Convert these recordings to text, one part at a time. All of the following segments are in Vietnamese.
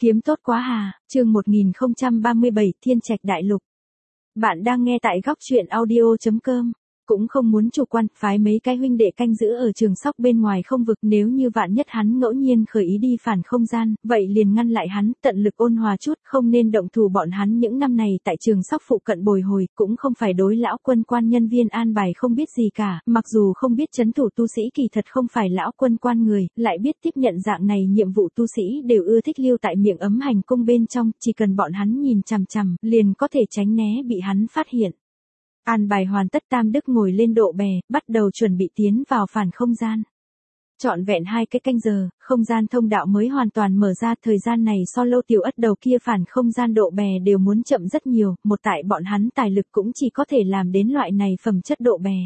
Kiếm tốt quá hà, chương 1037 Thiên Trạch Đại Lục. Bạn đang nghe tại góc truyện audio.com. Cũng không muốn chủ quan, phái mấy cái huynh đệ canh giữ ở trường sóc bên ngoài không vực, nếu như vạn nhất hắn ngẫu nhiên khởi ý đi phản không gian, vậy liền ngăn lại hắn, tận lực ôn hòa chút, không nên động thủ bọn hắn những năm này tại trường sóc phụ cận bồi hồi, cũng không phải đối lão quân quan nhân viên an bài không biết gì cả, mặc dù không biết trấn thủ tu sĩ kỳ thật không phải lão quân quan người, lại biết tiếp nhận dạng này nhiệm vụ tu sĩ đều ưa thích lưu tại miệng ấm hành cung bên trong, chỉ cần bọn hắn nhìn chằm chằm, liền có thể tránh né bị hắn phát hiện. An bài hoàn tất, Tam Đức ngồi lên độ bè, bắt đầu chuẩn bị tiến vào phản không gian. Trọn vẹn 2 cái canh giờ, không gian thông đạo mới hoàn toàn mở ra, thời gian này so Lâu Tiểu Ất đầu kia phản không gian độ bè đều muốn chậm rất nhiều, một tại bọn hắn tài lực cũng chỉ có thể làm đến loại này phẩm chất độ bè.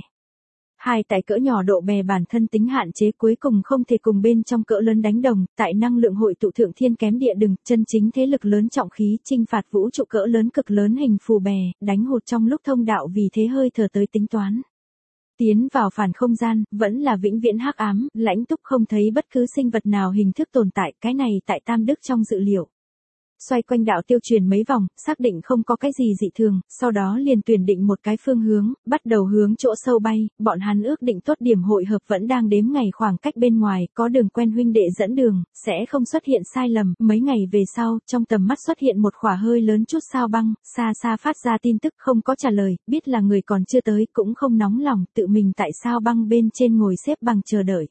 2 tại cỡ nhỏ độ bè bản thân tính hạn chế cuối cùng không thể cùng bên trong cỡ lớn đánh đồng, tại năng lượng hội tụ thượng thiên kém địa đừng, chân chính thế lực lớn trọng khí, chinh phạt vũ trụ cỡ lớn cực lớn hình phù bè, đánh hụt trong lúc thông đạo vì thế hơi thở tới tính toán. Tiến vào phản không gian, vẫn là vĩnh viễn hắc ám, lãnh túc không thấy bất cứ sinh vật nào hình thức tồn tại, cái này tại Tam Đức trong dự liệu. Xoay quanh đạo tiêu truyền mấy vòng, xác định không có cái gì dị thường, sau đó liền tuyển định một cái phương hướng, bắt đầu hướng chỗ sâu bay, bọn hắn ước định tốt điểm hội hợp vẫn đang đếm ngày khoảng cách bên ngoài, có đường quen huynh đệ dẫn đường, sẽ không xuất hiện sai lầm, mấy ngày về sau, trong tầm mắt xuất hiện một khỏa hơi lớn chút sao băng, xa xa phát ra tin tức không có trả lời, biết là người còn chưa tới, cũng không nóng lòng, tự mình tại sao băng bên trên ngồi xếp bằng chờ đợi.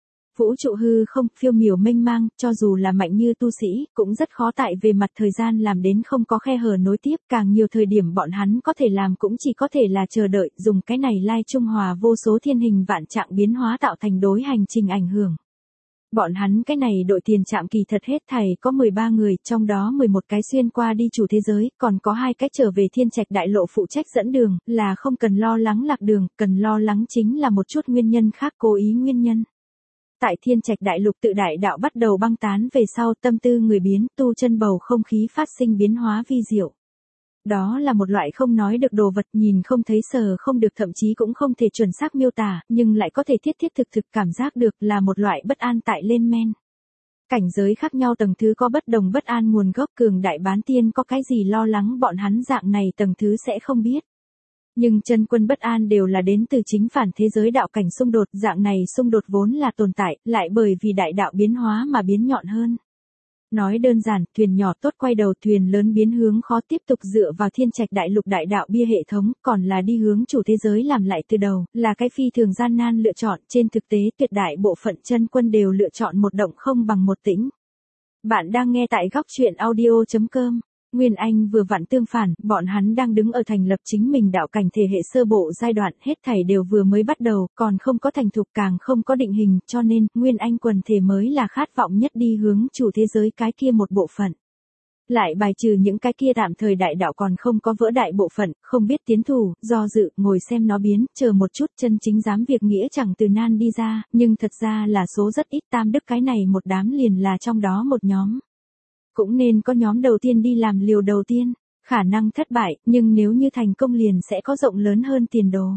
Vũ trụ hư không, phiêu miểu mênh mang, cho dù là mạnh như tu sĩ, cũng rất khó tại về mặt thời gian làm đến không có khe hở nối tiếp, càng nhiều thời điểm bọn hắn có thể làm cũng chỉ có thể là chờ đợi, dùng cái này lai trung hòa vô số thiên hình vạn trạng biến hóa tạo thành đối hành trình ảnh hưởng. Bọn hắn cái này đội tiền trạm kỳ thật hết thảy có 13 người, trong đó 11 cái xuyên qua đi chủ thế giới, còn có 2 cái trở về Thiên Trạch Đại Lộ phụ trách dẫn đường, là không cần lo lắng lạc đường, cần lo lắng chính là một chút nguyên nhân khác, cố ý nguyên nhân. Tại Thiên Trạch Đại Lục tự đại đạo bắt đầu băng tán về sau, tâm tư người biến, tu chân bầu không khí phát sinh biến hóa vi diệu. Đó là một loại không nói được đồ vật, nhìn không thấy sờ không được, thậm chí cũng không thể chuẩn xác miêu tả, nhưng lại có thể thiết thiết thực thực cảm giác được, là một loại bất an tại lên men. Cảnh giới khác nhau tầng thứ có bất đồng bất an nguồn gốc, cường đại bán tiên có cái gì lo lắng bọn hắn dạng này tầng thứ sẽ không biết. Nhưng chân quân bất an đều là đến từ chính phản thế giới đạo cảnh xung đột, dạng này xung đột vốn là tồn tại, lại bởi vì đại đạo biến hóa mà biến nhọn hơn. Nói đơn giản, thuyền nhỏ tốt quay đầu, thuyền lớn biến hướng khó, tiếp tục dựa vào Thiên Trạch Đại Lục đại đạo bia hệ thống, còn là đi hướng chủ thế giới làm lại từ đầu, là cái phi thường gian nan lựa chọn, trên thực tế tuyệt đại bộ phận chân quân đều lựa chọn một động không bằng một tĩnh. Bạn đang nghe tại góc truyện audio.com. Nguyên Anh vừa vặn tương phản, bọn hắn đang đứng ở thành lập chính mình đạo cảnh thể hệ sơ bộ giai đoạn, hết thảy đều vừa mới bắt đầu, còn không có thành thục, càng không có định hình, cho nên, Nguyên Anh quần thể mới là khát vọng nhất đi hướng chủ thế giới cái kia một bộ phận. Lại bài trừ những cái kia tạm thời đại đạo còn không có vỡ đại bộ phận, không biết tiến thủ, do dự, ngồi xem nó biến, chờ một chút, chân chính dám việc nghĩa chẳng từ nan đi ra, nhưng thật ra là số rất ít. Tam Đức cái này một đám liền là trong đó một nhóm. Cũng nên có nhóm đầu tiên đi làm liều đầu tiên, khả năng thất bại, nhưng nếu như thành công liền sẽ có rộng lớn hơn tiền đồ.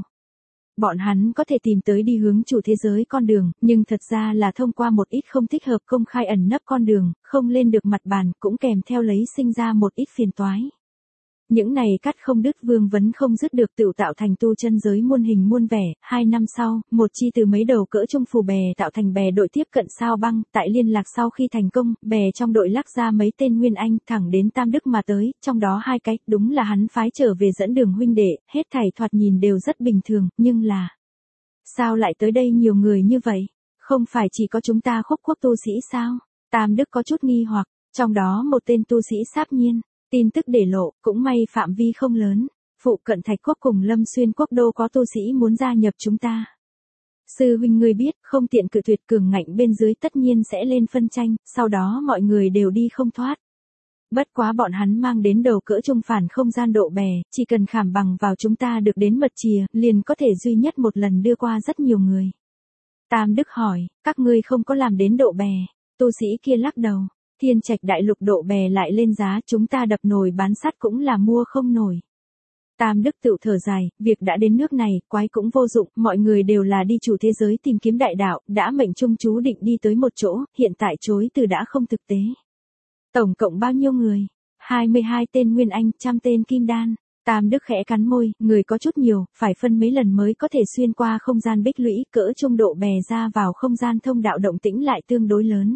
Bọn hắn có thể tìm tới đi hướng chủ thế giới con đường, nhưng thật ra là thông qua một ít không thích hợp công khai ẩn nấp con đường, không lên được mặt bàn, cũng kèm theo lấy sinh ra một ít phiền toái. Những này cắt không đứt vương vấn không dứt được tự tạo thành tu chân giới muôn hình muôn vẻ. 2 năm sau, một chi từ mấy đầu cỡ trung phù bè tạo thành bè đội tiếp cận sao băng, tại liên lạc sau khi thành công, bè trong đội lắc ra mấy tên Nguyên Anh thẳng đến Tam Đức mà tới, trong đó 2 cái, đúng là hắn phái trở về dẫn đường huynh đệ, hết thảy thoạt nhìn đều rất bình thường, nhưng là sao lại tới đây nhiều người như vậy? Không phải chỉ có chúng ta Khúc quốc tu sĩ sao? Tam Đức có chút nghi hoặc, trong đó một tên tu sĩ Sáp Nhiên. Tin tức để lộ, cũng may phạm vi không lớn, phụ cận Thạch quốc cùng Lâm Xuyên quốc đô có tu sĩ muốn gia nhập chúng ta. Sư huynh ngươi biết, không tiện cự tuyệt, cường ngạnh bên dưới tất nhiên sẽ lên phân tranh, sau đó mọi người đều đi không thoát. Bất quá bọn hắn mang đến đầu cỡ trung phản không gian độ bè, chỉ cần khảm bằng vào chúng ta được đến mật chìa, liền có thể duy nhất một lần đưa qua rất nhiều người. Tam Đức hỏi, các ngươi không có làm đến độ bè, tu sĩ kia lắc đầu. Thiên Trạch Đại Lục độ bè lại lên giá, chúng ta đập nồi bán sắt cũng là mua không nổi. Tam Đức tự thở dài, việc đã đến nước này, quái cũng vô dụng, mọi người đều là đi chủ thế giới tìm kiếm đại đạo, đã mệnh trung chú định đi tới một chỗ, hiện tại chối từ đã không thực tế. Tổng cộng bao nhiêu người? 22 tên Nguyên Anh, trăm tên Kim Đan. Tam Đức khẽ cắn môi, người có chút nhiều, phải phân mấy lần mới có thể xuyên qua không gian bích lũy, cỡ trung độ bè ra vào không gian thông đạo động tĩnh lại tương đối lớn.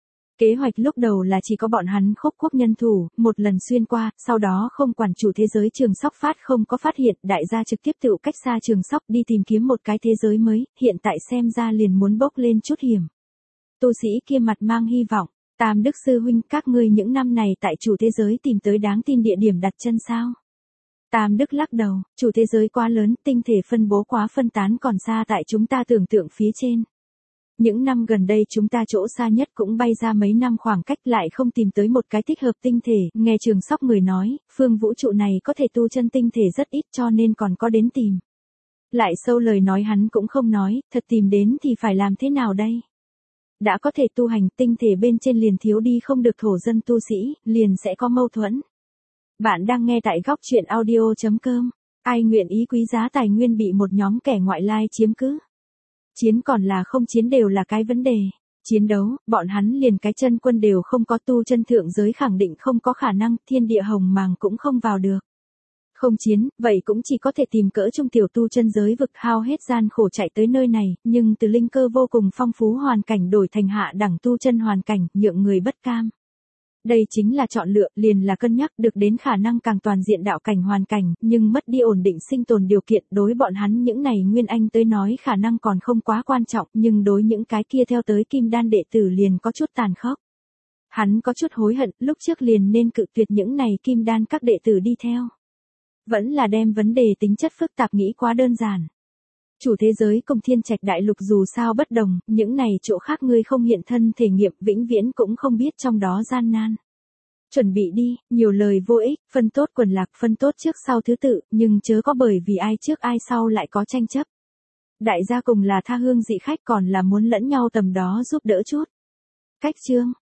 Kế hoạch lúc đầu là chỉ có bọn hắn Khúc Quốc nhân thủ, một lần xuyên qua, sau đó không quản chủ thế giới Trường Sóc Phát không có phát hiện, đại gia trực tiếp tự cách xa Trường Sóc đi tìm kiếm một cái thế giới mới, hiện tại xem ra liền muốn bốc lên chút hiểm. Tu sĩ kia mặt mang hy vọng, Tam Đức sư huynh, các ngươi những năm này tại chủ thế giới tìm tới đáng tin địa điểm đặt chân sao? Tam Đức lắc đầu, chủ thế giới quá lớn, tinh thể phân bố quá phân tán còn xa tại chúng ta tưởng tượng phía trên. Những năm gần đây chúng ta chỗ xa nhất cũng bay ra mấy năm khoảng cách lại không tìm tới một cái thích hợp tinh thể, nghe Trường Sóc người nói, phương vũ trụ này có thể tu chân tinh thể rất ít cho nên còn có đến tìm. Lại sâu lời nói hắn cũng không nói, thật tìm đến thì phải làm thế nào đây? Đã có thể tu hành tinh thể bên trên liền thiếu đi không được thổ dân tu sĩ, liền sẽ có mâu thuẫn. Bạn đang nghe tại góc truyện audio.com. Ai nguyện ý quý giá tài nguyên bị một nhóm kẻ ngoại lai chiếm cứ? Chiến còn là không chiến đều là cái vấn đề. Chiến đấu, bọn hắn liền cái chân quân đều không có, tu chân thượng giới khẳng định không có khả năng, thiên địa hồng màng cũng không vào được. Không chiến, vậy cũng chỉ có thể tìm cỡ trung tiểu tu chân giới vực, hao hết gian khổ chạy tới nơi này, nhưng từ linh cơ vô cùng phong phú hoàn cảnh đổi thành hạ đẳng tu chân hoàn cảnh, nhượng người bất cam. Đây chính là chọn lựa, liền là cân nhắc được đến khả năng càng toàn diện đạo cảnh hoàn cảnh, nhưng mất đi ổn định sinh tồn điều kiện, đối bọn hắn những này Nguyên Anh tới nói khả năng còn không quá quan trọng, nhưng đối những cái kia theo tới Kim Đan đệ tử liền có chút tàn khốc. Hắn có chút hối hận, lúc trước liền nên cự tuyệt những này Kim Đan các đệ tử đi theo. Vẫn là đem vấn đề tính chất phức tạp nghĩ quá đơn giản. Chủ thế giới cùng Thiên Trạch Đại Lục dù sao bất đồng, những này chỗ khác ngươi không hiện thân thể nghiệm vĩnh viễn cũng không biết trong đó gian nan. Chuẩn bị đi, nhiều lời vô ích, phân tốt quần lạc, phân tốt trước sau thứ tự, nhưng chớ có bởi vì ai trước ai sau lại có tranh chấp. Đại gia cùng là tha hương dị khách còn là muốn lẫn nhau tầm đó giúp đỡ chút. Cách chương.